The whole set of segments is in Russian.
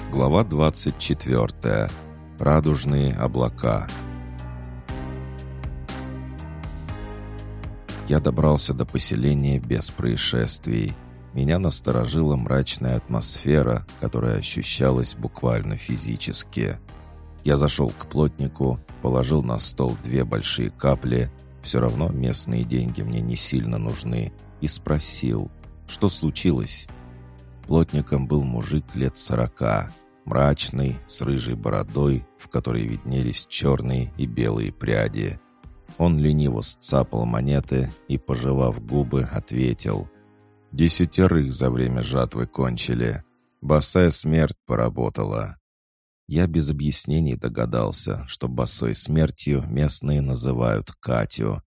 Глава 24. Радужные облака. Я добрался до поселения без происшествий. Меня насторожила мрачная атмосфера, которая ощущалась буквально физически. Я зашел к плотнику, положил на стол 2 большие капли, все равно местные деньги мне не сильно нужны, и спросил, что случилось. Плотником был мужик лет 40, мрачный, с рыжей бородой, в которой виднелись черные и белые пряди. Он лениво сцапал монеты и, пожевав губы, ответил: «10 за время жатвы кончили. Босая смерть поработала». Я без объяснений догадался, что босой смертью местные называют Катю.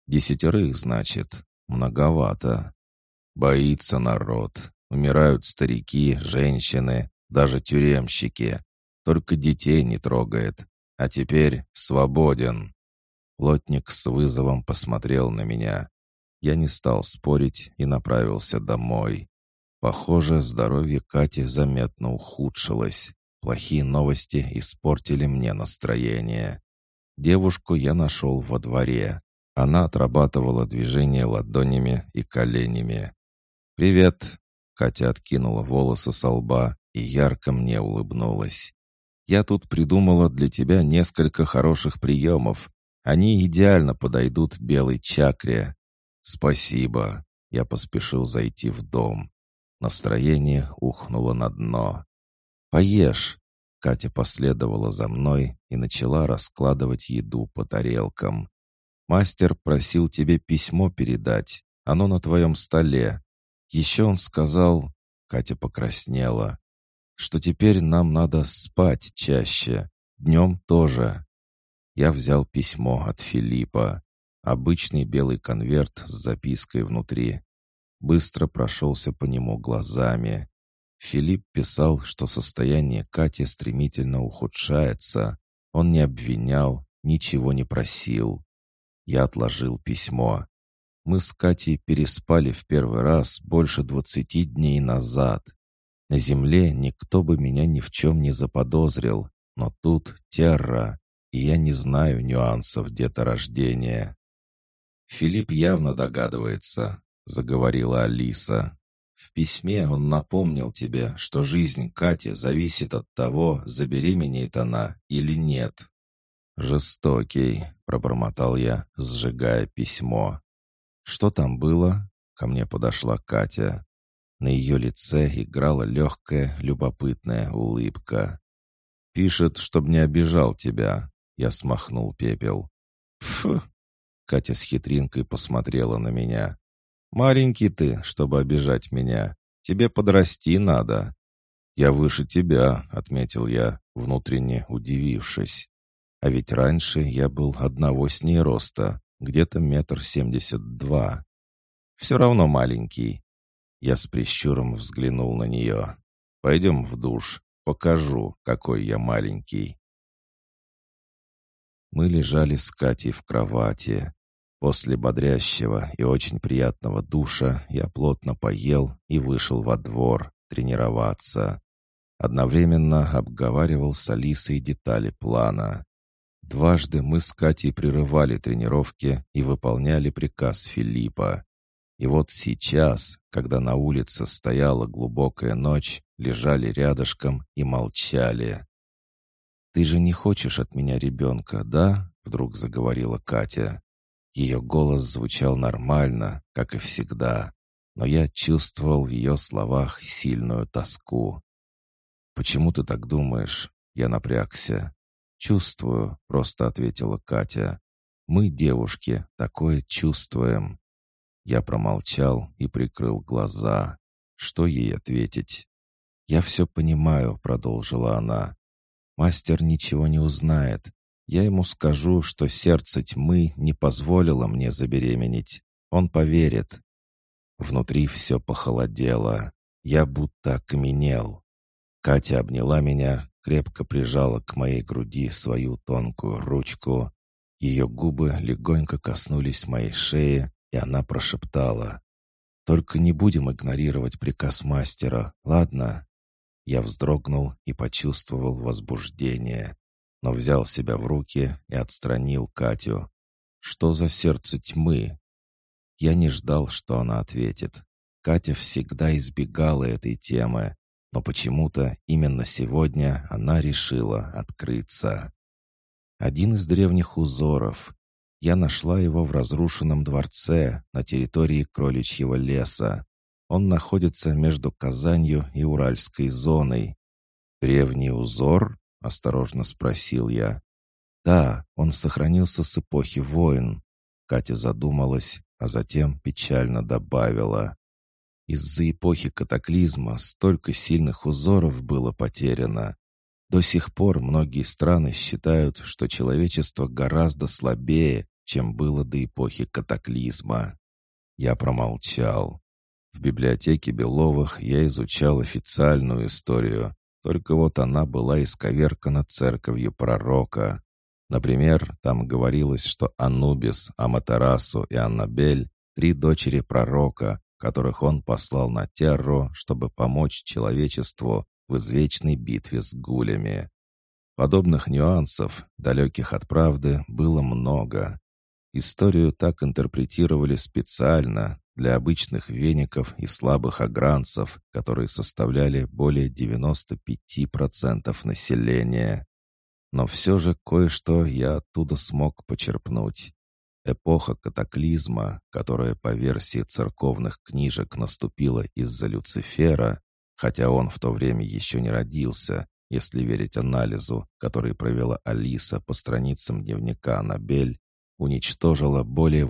10, значит, многовато. Боится народ. Умирают старики, женщины, даже тюремщики. Только детей не трогает. А теперь свободен. Плотник с вызовом посмотрел на меня. Я не стал спорить и направился домой. Похоже, здоровье Кати заметно ухудшилось. Плохие новости испортили мне настроение. Девушку я нашел во дворе. Она отрабатывала движения ладонями и коленями. «Привет!» Катя откинула волосы со лба и ярко мне улыбнулась. «Я тут придумала для тебя несколько хороших приемов. Они идеально подойдут белой чакре». «Спасибо!» Я поспешил зайти в дом. Настроение ухнуло на дно. «Поешь!» Катя последовала за мной и начала раскладывать еду по тарелкам. «Мастер просил тебе письмо передать. Оно на твоем столе. Еще он сказал...» Катя покраснела. «Что теперь нам надо спать чаще. Днем тоже». Я взял письмо от Филиппа. Обычный белый конверт с запиской внутри. Быстро прошелся по нему глазами. Филипп писал, что состояние Кати стремительно ухудшается. Он не обвинял, ничего не просил. Я отложил письмо. Мы с Катей переспали в первый раз больше 20 дней назад. На земле никто бы меня ни в чем не заподозрил, но тут терра, и я не знаю нюансов деторождения. «Филипп явно догадывается», — заговорила Алиса. «В письме он напомнил тебе, что жизнь Кати зависит от того, забеременеет она или нет». «Жестокий», — пробормотал я, сжигая письмо. «Что там было?» — ко мне подошла Катя. На ее лице играла легкая, любопытная улыбка. «Пишет, чтобы не обижал тебя». Я смахнул пепел. «Фу!» — Катя с хитринкой посмотрела на меня. «Маленький ты, чтобы обижать меня. Тебе подрасти надо». «Я выше тебя», — отметил я, внутренне удивившись. А ведь раньше я был одного с ней роста, где-то 1,72 м. «Все равно маленький». Я с прищуром взглянул на нее. «Пойдем в душ, покажу, какой я маленький». Мы лежали с Катей в кровати. После бодрящего и очень приятного душа я плотно поел и вышел во двор тренироваться. Одновременно обговаривал с Алисой детали плана. Дважды мы с Катей прерывали тренировки и выполняли приказ Филиппа. И вот сейчас, когда на улице стояла глубокая ночь, лежали рядышком и молчали. «Ты же не хочешь от меня ребенка, да?» — вдруг заговорила Катя. Ее голос звучал нормально, как и всегда, но я чувствовал в ее словах сильную тоску. «Почему ты так думаешь?» — я напрягся. «Чувствую», — просто ответила Катя. «Мы, девушки, такое чувствуем». Я промолчал и прикрыл глаза. Что ей ответить? «Я все понимаю», — продолжила она. «Мастер ничего не узнает. Я ему скажу, что сердце тьмы не позволило мне забеременеть. Он поверит». Внутри все похолодело. Я будто окаменел. Катя обняла меня, крепко прижала к моей груди свою тонкую ручку. Ее губы легонько коснулись моей шеи, и она прошептала: «Только не будем игнорировать приказ мастера, ладно?» Я вздрогнул и почувствовал возбуждение, но взял себя в руки и отстранил Катю. «Что за сердце тьмы?» Я не ждал, что она ответит. Катя всегда избегала этой темы, но почему-то именно сегодня она решила открыться. Один из древних узоров. Я нашла его в разрушенном дворце на территории Кроличьего леса. Он находится между Казанью и Уральской зоной. «Древний узор?» — осторожно спросил я. «Да, он сохранился с эпохи войн». Катя задумалась, а затем печально добавила. «Из-за эпохи катаклизма столько сильных узоров было потеряно. До сих пор многие страны считают, что человечество гораздо слабее, чем было до эпохи катаклизма». Я промолчал. В библиотеке Беловых я изучал официальную историю, только вот она была исковеркана церковью пророка. Например, там говорилось, что Анубис, Аматерасу и Аннабель — три дочери пророка, которых он послал на Терру, чтобы помочь человечеству в извечной битве с гулями. Подобных нюансов, далеких от правды, было много. Историю так интерпретировали специально для обычных веников и слабых агранцев, которые составляли более 95% населения. Но все же кое-что я оттуда смог почерпнуть. Эпоха катаклизма, которая по версии церковных книжек наступила из-за Люцифера, хотя он в то время еще не родился, если верить анализу, который провела Алиса по страницам дневника Аннабель, уничтожила более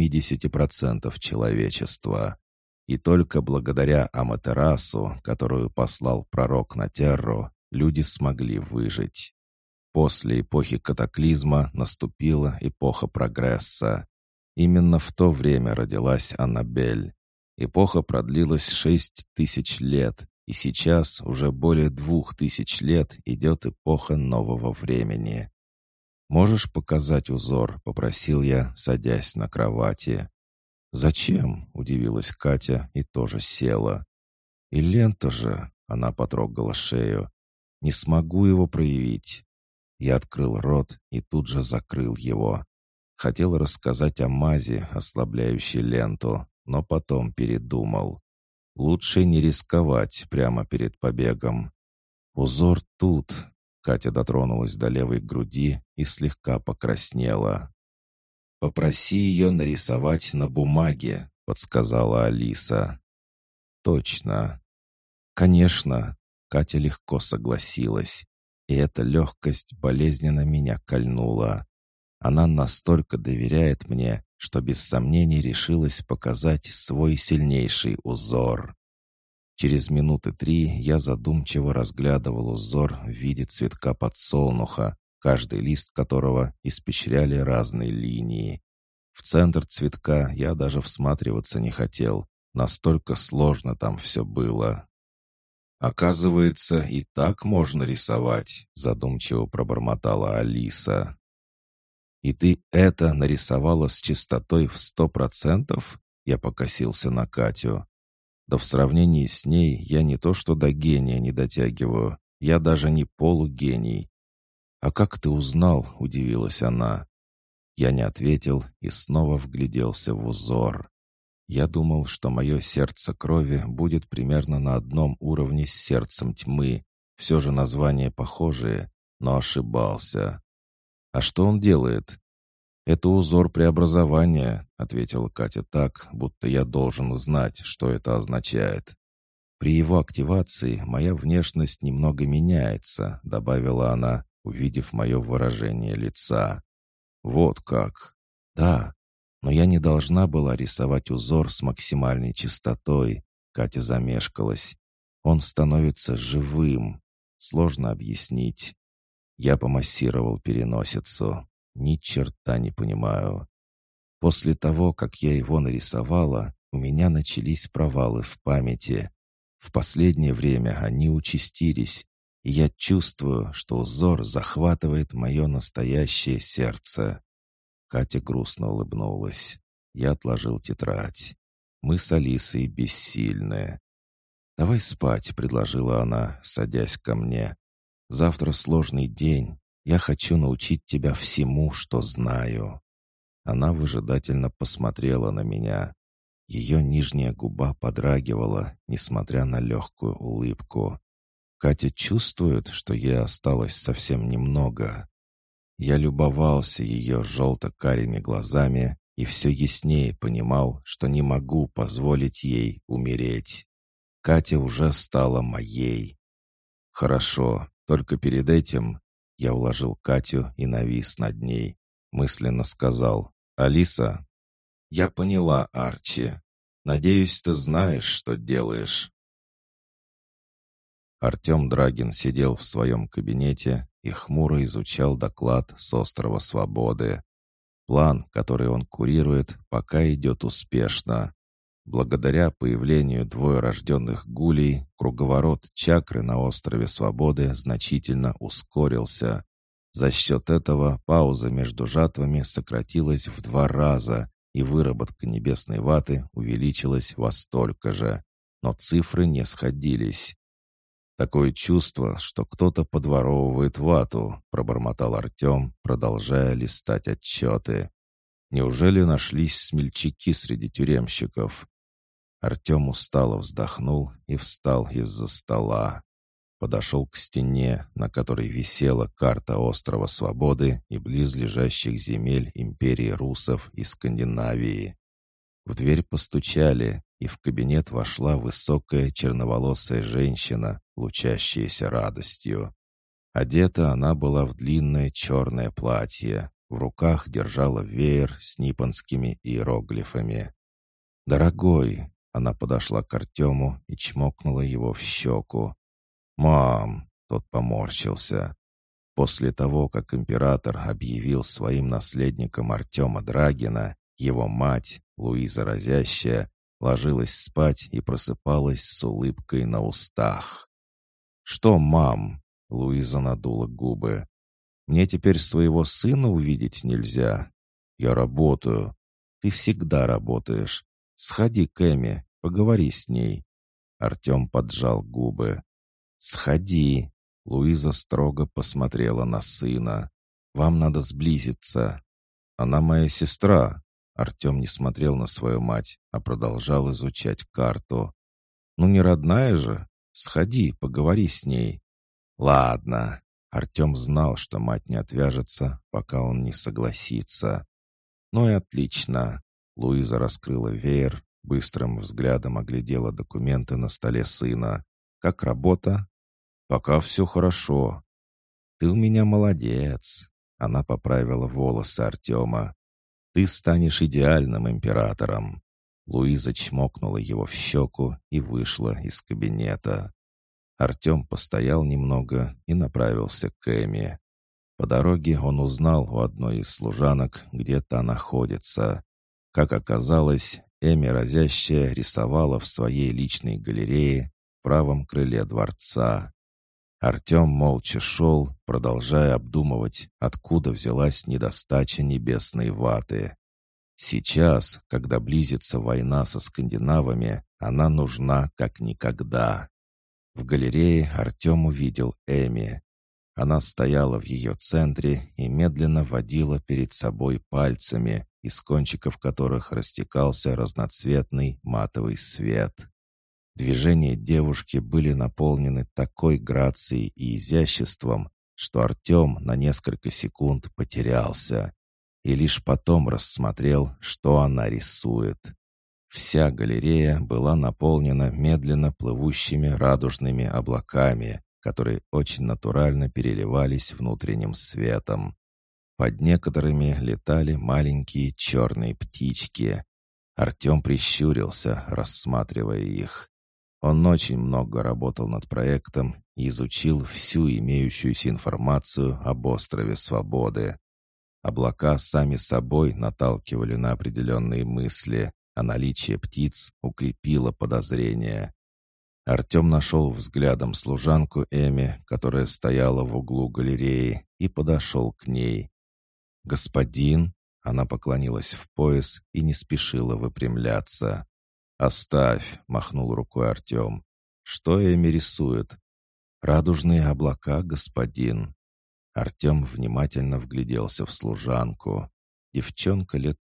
80% человечества. И только благодаря Аматерасу, которую послал пророк на Терру, люди смогли выжить. После эпохи катаклизма наступила эпоха прогресса. Именно в то время родилась Аннабель. Эпоха продлилась 6000 лет, и сейчас уже более 2000 лет идет эпоха нового времени. «Можешь показать узор?» — попросил я, садясь на кровати. «Зачем?» — удивилась Катя и тоже села. «И лента же!» — она потрогала шею. «Не смогу его проявить». Я открыл рот и тут же закрыл его. Хотел рассказать о мази, ослабляющей ленту, но потом передумал. Лучше не рисковать прямо перед побегом. «Узор тут», — Катя дотронулась до левой груди и слегка покраснела. «Попроси ее нарисовать на бумаге», — подсказала Алиса. «Точно». «Конечно», — Катя легко согласилась. И эта легкость болезненно меня кольнула. Она настолько доверяет мне, что без сомнений решилась показать свой сильнейший узор. Через минуты 3 я задумчиво разглядывал узор в виде цветка подсолнуха, каждый лист которого испещряли разные линии. В центр цветка я даже всматриваться не хотел, настолько сложно там все было. «Оказывается, и так можно рисовать», — задумчиво пробормотала Алиса. «И ты это нарисовала с чистотой в 100%?» Я покосился на Катю. «Да в сравнении с ней я не то что до гения не дотягиваю, я даже не полугений». «А как ты узнал?» — удивилась она. Я не ответил и снова вгляделся в узор. Я думал, что мое сердце крови будет примерно на одном уровне с сердцем тьмы. Все же названия похожие, но ошибался. «А что он делает?» «Это узор преобразования», — ответила Катя так, будто я должен знать, что это означает. «При его активации моя внешность немного меняется», — добавила она, увидев мое выражение лица. «Вот как?» «Да, но я не должна была рисовать узор с максимальной частотой», — Катя замешкалась. «Он становится живым. Сложно объяснить». Я помассировал переносицу. Ни черта не понимаю. После того, как я его нарисовала, у меня начались провалы в памяти. В последнее время они участились, и я чувствую, что узор захватывает мое настоящее сердце. Катя грустно улыбнулась. Я отложил тетрадь. Мы с Алисой бессильны. «Давай спать», — предложила она, садясь ко мне. «Завтра сложный день. Я хочу научить тебя всему, что знаю». Она выжидательно посмотрела на меня. Ее нижняя губа подрагивала, несмотря на легкую улыбку. Катя чувствует, что ей осталось совсем немного. Я любовался ее желто-карими глазами и все яснее понимал, что не могу позволить ей умереть. Катя уже стала моей. «Хорошо, только перед этим...» Я уложил Катю и навис над ней. Мысленно сказал: «Алиса». «Я поняла, Арчи. Надеюсь, ты знаешь, что делаешь». Артем Драгин сидел в своем кабинете и хмуро изучал доклад с острова Свободы. План, который он курирует, пока идет успешно. Благодаря появлению двоерожденных гулей круговорот чакры на острове Свободы значительно ускорился. За счет этого пауза между жатвами сократилась в 2 раза, и выработка небесной ваты увеличилась во столько же. Но цифры не сходились. «Такое чувство, что кто-то подворовывает вату», — пробормотал Артем, продолжая листать отчеты. «Неужели нашлись смельчаки среди тюремщиков?» Артем устало вздохнул и встал из-за стола. Подошел к стене, на которой висела карта острова Свободы и близлежащих земель империи русов и Скандинавии. В дверь постучали, и в кабинет вошла высокая черноволосая женщина, лучащаяся радостью. Одета она была в длинное черное платье, в руках держала веер с ниппонскими иероглифами. «Дорогой!» — она подошла к Артему и чмокнула его в щеку. «Мам!» — тот поморщился. После того, как император объявил своим наследником Артема Драгина, его мать, Луиза Разящая, ложилась спать и просыпалась с улыбкой на устах. «Что, мам?» — Луиза надула губы. «Мне теперь своего сына увидеть нельзя. Я работаю. Ты всегда работаешь. Сходи к Эми, поговори с ней». Артем поджал губы. «Сходи!» — Луиза строго посмотрела на сына. «Вам надо сблизиться». «Она моя сестра». Артем не смотрел на свою мать, а продолжал изучать карту. «Ну не родная же? Сходи, поговори с ней». «Ладно». Артем знал, что мать не отвяжется, пока он не согласится. «Ну и отлично». Луиза раскрыла веер, быстрым взглядом оглядела документы на столе сына. «Как работа?» «Пока все хорошо». «Ты у меня молодец». Она поправила волосы Артема. «Ты станешь идеальным императором». Луиза чмокнула его в щеку и вышла из кабинета. Артем постоял немного и направился к Эми. По дороге он узнал у одной из служанок, где та находится. Как оказалось, Эми Разящая рисовала в своей личной галерее в правом крыле дворца. Артем молча шел, продолжая обдумывать, откуда взялась недостача небесной ваты. Сейчас, когда близится война со скандинавами, она нужна как никогда. В галерее Артем увидел Эми. Она стояла в ее центре и медленно водила перед собой пальцами, из кончиков которых растекался разноцветный матовый свет. Движения девушки были наполнены такой грацией и изяществом, что Артем на несколько секунд потерялся и лишь потом рассмотрел, что она рисует. Вся галерея была наполнена медленно плывущими радужными облаками, которые очень натурально переливались внутренним светом. Под некоторыми летали маленькие черные птички. Артем прищурился, рассматривая их. Он очень много работал над проектом и изучил всю имеющуюся информацию об острове Свободы. Облака сами собой наталкивали на определенные мысли, а наличие птиц укрепило подозрения. Артем нашел взглядом служанку Эми, которая стояла в углу галереи, и подошел к ней. «Господин?» — она поклонилась в пояс и не спешила выпрямляться. «Оставь!» — махнул рукой Артем. Что Эми рисует?» «Радужные облака, господин». Артем внимательно вгляделся в служанку. Девчонка лет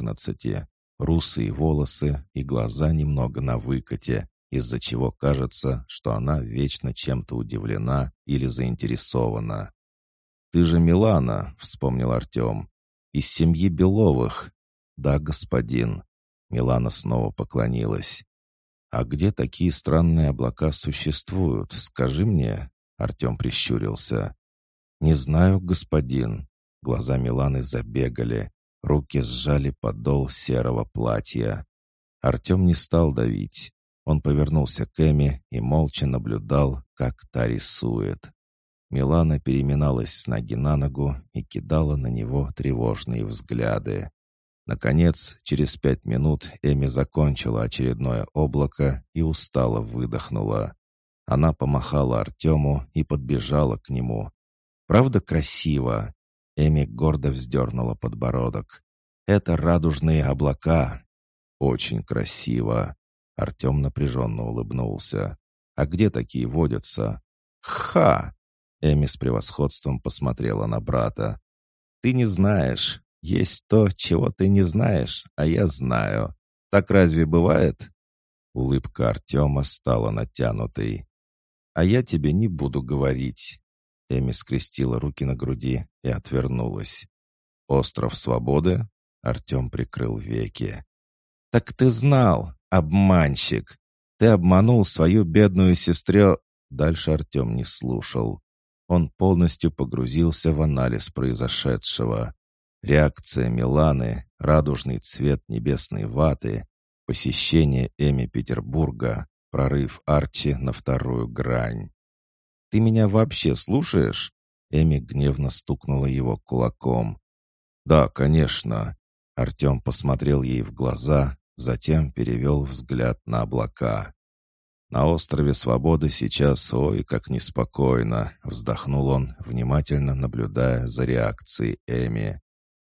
14, русые волосы и глаза немного на выкате, из-за чего кажется, что она вечно чем-то удивлена или заинтересована. «Ты же Милана», — вспомнил Артем, — «из семьи Беловых». «Да, господин». Милана снова поклонилась. «А где такие странные облака существуют, скажи мне?» Артем прищурился. «Не знаю, господин». Глаза Миланы забегали, руки сжали подол серого платья. Артем не стал давить. Он повернулся к Эми и молча наблюдал, как та рисует. Милана переминалась с ноги на ногу и кидала на него тревожные взгляды. Наконец, через 5 минут Эми закончила очередное облако и устало выдохнула. Она помахала Артему и подбежала к нему. «Правда красиво?» Эми гордо вздернула подбородок. «Это радужные облака». «Очень красиво». Артем напряженно улыбнулся. «А где такие водятся?» «Ха!» Эми с превосходством посмотрела на брата. «Ты не знаешь. Есть то, чего ты не знаешь, а я знаю. Так разве бывает?» Улыбка Артема стала натянутой. «А я тебе не буду говорить». Эми скрестила руки на груди и отвернулась. «Остров Свободы?» Артем прикрыл веки. «Так ты знал, обманщик! Ты обманул свою бедную сестру...» Дальше Артем не слушал. Он полностью погрузился в анализ произошедшего. Реакция Миланы, радужный цвет небесной ваты, посещение Эми Петербурга, прорыв Арчи на вторую грань. «Ты меня вообще слушаешь?» Эми гневно стукнула его кулаком. «Да, конечно». Артем посмотрел ей в глаза, затем перевел взгляд на облака. «На острове Свободы сейчас, ой, как неспокойно», — вздохнул он, внимательно наблюдая за реакцией Эми.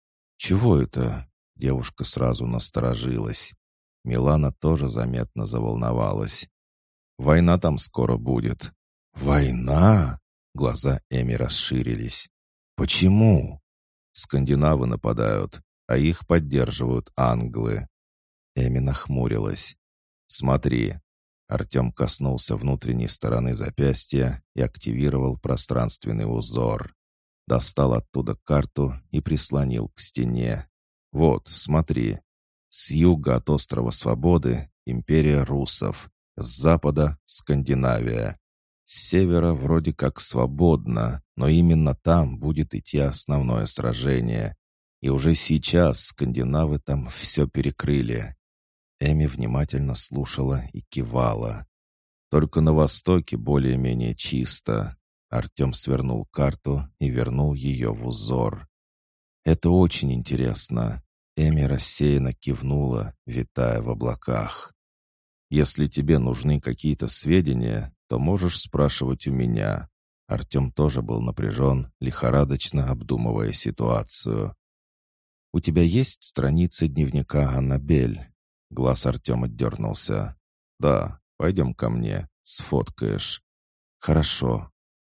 «Чего это?» — девушка сразу насторожилась. Милана тоже заметно заволновалась. «Война там скоро будет». «Война?» — глаза Эми расширились. «Почему?» «Скандинавы нападают, а их поддерживают англы». Эми нахмурилась. «Смотри». Артем коснулся внутренней стороны запястья и активировал пространственный узор. Достал оттуда карту и прислонил к стене. «Вот, смотри. С юга от острова Свободы — империя руссов, с запада — Скандинавия. С севера вроде как свободно, но именно там будет идти основное сражение. И уже сейчас скандинавы там все перекрыли». Эми внимательно слушала и кивала. «Только на востоке более-менее чисто». Артем свернул карту и вернул ее в узор. «Это очень интересно». Эми рассеянно кивнула, витая в облаках. «Если тебе нужны какие-то сведения, то можешь спрашивать у меня». Артем тоже был напряжен, лихорадочно обдумывая ситуацию. «У тебя есть страницы дневника Аннабель?» Глаз Артема дернулся. «Да, пойдем ко мне, сфоткаешь». «Хорошо».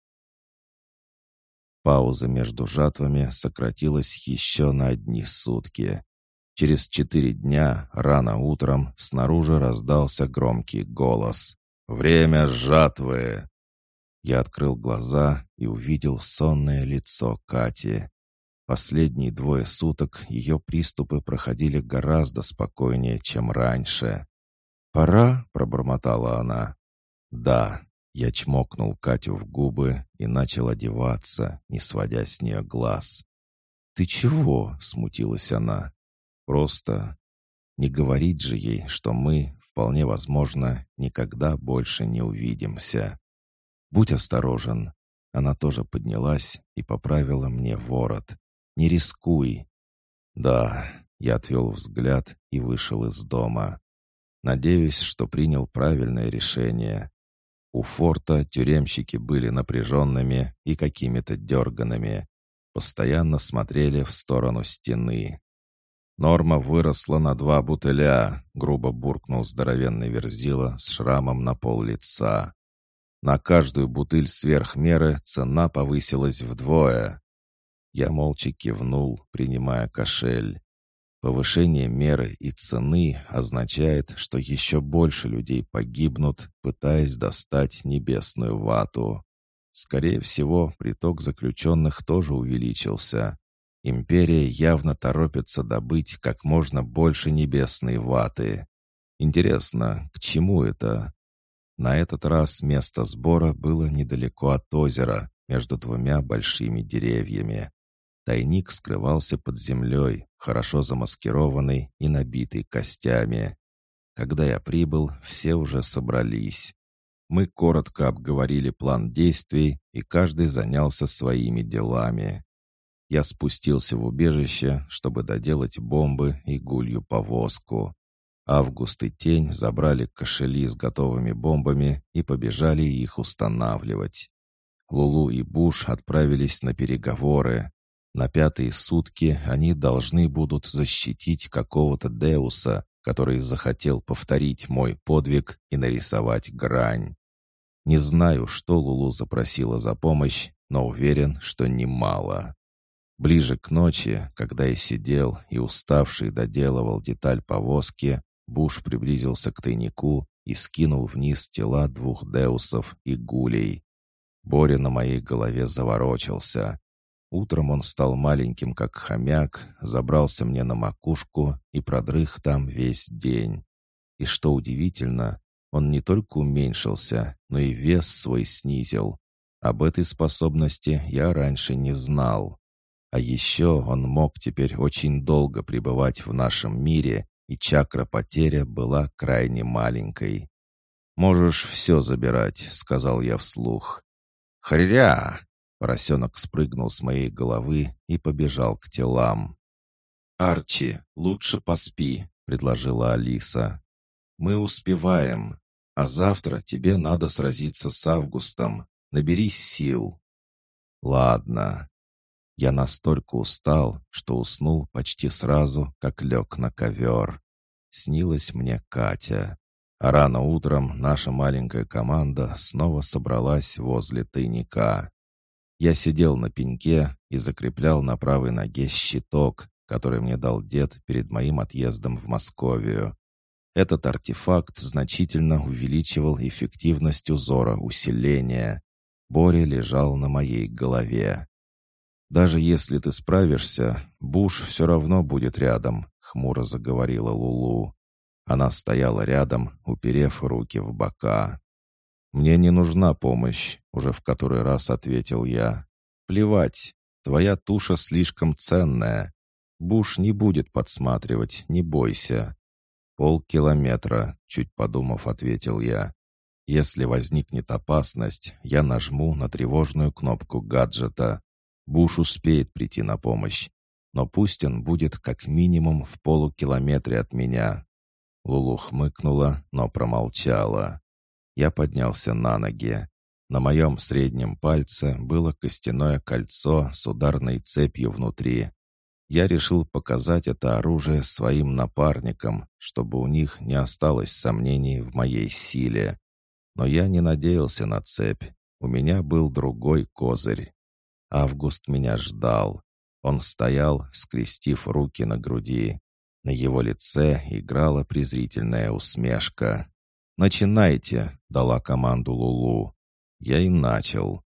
Пауза между жатвами сократилась еще на одни сутки. Через 4 дня, рано утром, снаружи раздался громкий голос. «Время жатвы!» Я открыл глаза и увидел сонное лицо Кати. Последние 2 суток ее приступы проходили гораздо спокойнее, чем раньше. «Пора?» — пробормотала она. «Да». Я чмокнул Катю в губы и начал одеваться, не сводя с нее глаз. «Ты чего?» — смутилась она. «Просто не говорить же ей, что мы, вполне возможно, никогда больше не увидимся. Будь осторожен». Она тоже поднялась и поправила мне ворот. «Не рискуй». «Да», — я отвел взгляд и вышел из дома. Надеюсь, что принял правильное решение. У форта тюремщики были напряженными и какими-то дерганными. Постоянно смотрели в сторону стены. «Норма выросла на 2 бутыля», — грубо буркнул здоровенный верзила с шрамом на пол лица. «На каждую бутыль сверх меры цена повысилась вдвое». Я молча кивнул, принимая кошель. Повышение меры и цены означает, что еще больше людей погибнут, пытаясь достать небесную вату. Скорее всего, приток заключенных тоже увеличился. Империя явно торопится добыть как можно больше небесной ваты. Интересно, к чему это? На этот раз место сбора было недалеко от озера, между двумя большими деревьями. Тайник скрывался под землей, хорошо замаскированный и набитый костями. Когда я прибыл, все уже собрались. Мы коротко обговорили план действий, и каждый занялся своими делами. Я спустился в убежище, чтобы доделать бомбы и гулью повозку. Август и Тень забрали кошели с готовыми бомбами и побежали их устанавливать. Лулу и Буш отправились на переговоры. На 5-е сутки они должны будут защитить какого-то Деуса, который захотел повторить мой подвиг и нарисовать грань. Не знаю, что Лулу запросила за помощь, но уверен, что немало. Ближе к ночи, когда я сидел и уставший доделывал деталь повозки, Буш приблизился к тайнику и скинул вниз тела 2 Деусов и Гулей. Боря на моей голове заворочился. Утром он стал маленьким, как хомяк, забрался мне на макушку и продрых там весь день. И что удивительно, он не только уменьшился, но и вес свой снизил. Об этой способности я раньше не знал. А еще он мог теперь очень долго пребывать в нашем мире, и чакра-потеря была крайне маленькой. «Можешь все забирать», — сказал я вслух. «Хря!» — поросенок спрыгнул с моей головы и побежал к телам. «Арчи, лучше поспи», — предложила Алиса. «Мы успеваем, а завтра тебе надо сразиться с Августом. Наберись сил». «Ладно». Я настолько устал, что уснул почти сразу, как лег на ковер. Снилась мне Катя. А рано утром наша маленькая команда снова собралась возле тайника. Я сидел на пеньке и закреплял на правой ноге щиток, который мне дал дед перед моим отъездом в Московию. Этот артефакт значительно увеличивал эффективность узора усиления. Боря лежал на моей голове. «Даже если ты справишься, Буш все равно будет рядом», — хмуро заговорила Лулу. Она стояла рядом, уперев руки в бока. «Мне не нужна помощь», — уже в который раз ответил я. «Плевать, твоя туша слишком ценная. Буш не будет подсматривать, не бойся». «Полкилометра», — чуть подумав, ответил я. «Если возникнет опасность, я нажму на тревожную кнопку гаджета. Буш успеет прийти на помощь, но пусть он будет как минимум в полукилометре от меня». Лулу хмыкнула, но промолчала. Я поднялся на ноги. На моем среднем пальце было костяное кольцо с ударной цепью внутри. Я решил показать это оружие своим напарникам, чтобы у них не осталось сомнений в моей силе. Но я не надеялся на цепь. У меня был другой козырь. Август меня ждал. Он стоял, скрестив руки на груди. На его лице играла презрительная усмешка. «Начинайте!» — дала команду Лулу. Я и начал.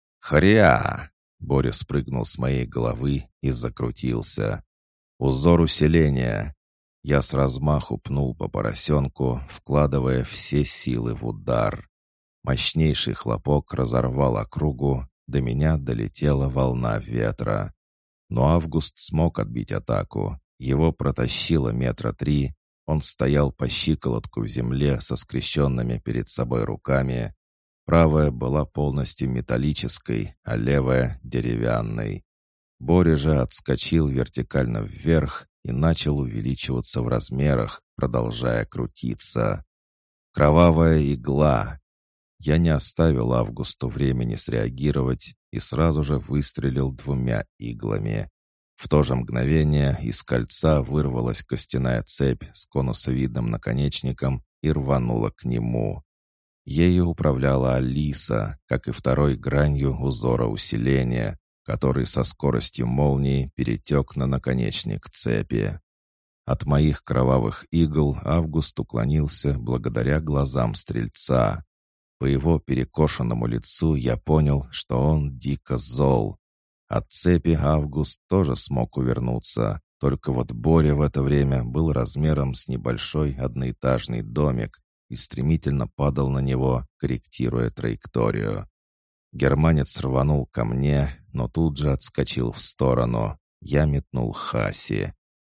«Хря!» — Боря спрыгнул с моей головы и закрутился. «Узор усиления!» Я с размаху пнул по поросенку, вкладывая все силы в удар. Мощнейший хлопок разорвал округу, до меня долетела волна ветра. Но Август смог отбить атаку. Его протащило 3 метра. Он стоял по щиколотку в земле со скрещенными перед собой руками. Правая была полностью металлической, а левая — деревянной. Боря же отскочил вертикально вверх и начал увеличиваться в размерах, продолжая крутиться. Кровавая игла. Я не оставил Августу времени среагировать и сразу же выстрелил 2 иглами. В то же мгновение из кольца вырвалась костяная цепь с конусовидным наконечником и рванула к нему. Ею управляла Алиса, как и второй гранью узора усиления, который со скоростью молнии перетек на наконечник цепи. От моих кровавых игл Август уклонился благодаря глазам стрельца. По его перекошенному лицу я понял, что он дико зол. От цепи Август тоже смог увернуться, только вот Боря в это время был размером с небольшой одноэтажный домик и стремительно падал на него, корректируя траекторию. Германец рванул ко мне, но тут же отскочил в сторону. Я метнул Хаси.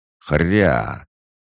«Хря!»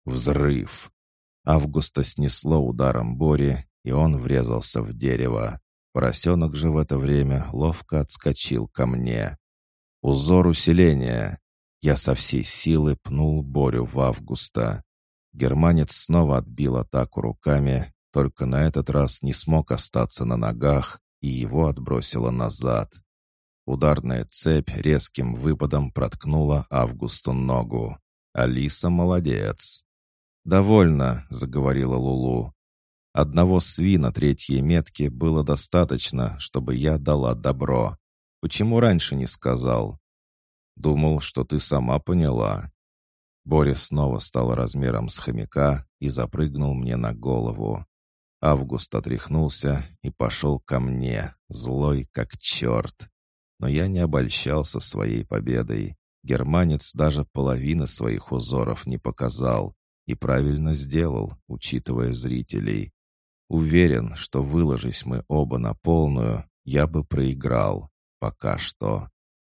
Взрыв. Августа снесло ударом Бори, и он врезался в дерево. Поросенок же в это время ловко отскочил ко мне. Узор усиления. Я со всей силы пнул Борю в Августа. Германец снова отбил атаку руками, только на этот раз не смог остаться на ногах, и его отбросило назад. Ударная цепь резким выпадом проткнула Августу ногу. Алиса молодец. «Довольно», — заговорила Лулу. «Одного свина третьей метки было достаточно, чтобы я дала добро. Почему раньше не сказал?» «Думал, что ты сама поняла». Боря снова стал размером с хомяка и запрыгнул мне на голову. Август отряхнулся и пошел ко мне, злой как черт. Но я не обольщался своей победой. Германец даже половины своих узоров не показал и правильно сделал, учитывая зрителей. Уверен, что выложись мы оба на полную, я бы проиграл. Пока что.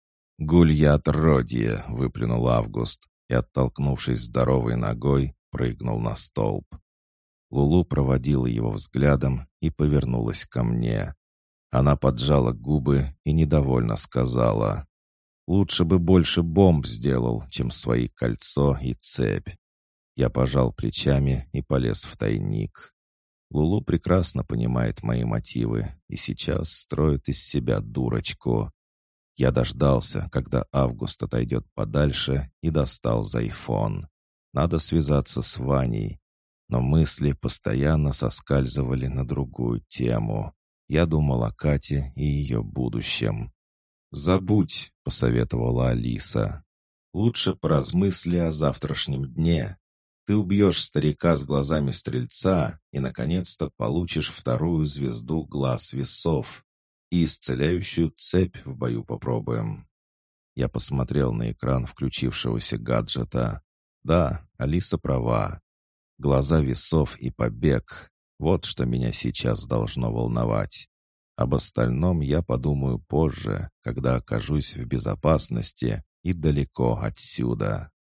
«Гулья отродье!» — выплюнул Август и, оттолкнувшись здоровой ногой, прыгнул на столб. Лулу проводила его взглядом и повернулась ко мне. Она поджала губы и недовольно сказала: «Лучше бы больше бомб сделал, чем свои кольцо и цепь». Я пожал плечами и полез в тайник. Лулу прекрасно понимает мои мотивы и сейчас строит из себя дурочку. Я дождался, когда Август отойдет подальше, и достал зайфон. Надо связаться с Ваней. Но мысли постоянно соскальзывали на другую тему. Я думал о Кате и ее будущем. «Забудь», — посоветовала Алиса. «Лучше поразмысли о завтрашнем дне. Ты убьешь старика с глазами стрельца и, наконец-то, получишь вторую звезду глаз весов. И исцеляющую цепь в бою попробуем». Я посмотрел на экран включившегося гаджета. Да, Алиса права. Глаза весов и побег — вот что меня сейчас должно волновать. Об остальном я подумаю позже, когда окажусь в безопасности и далеко отсюда.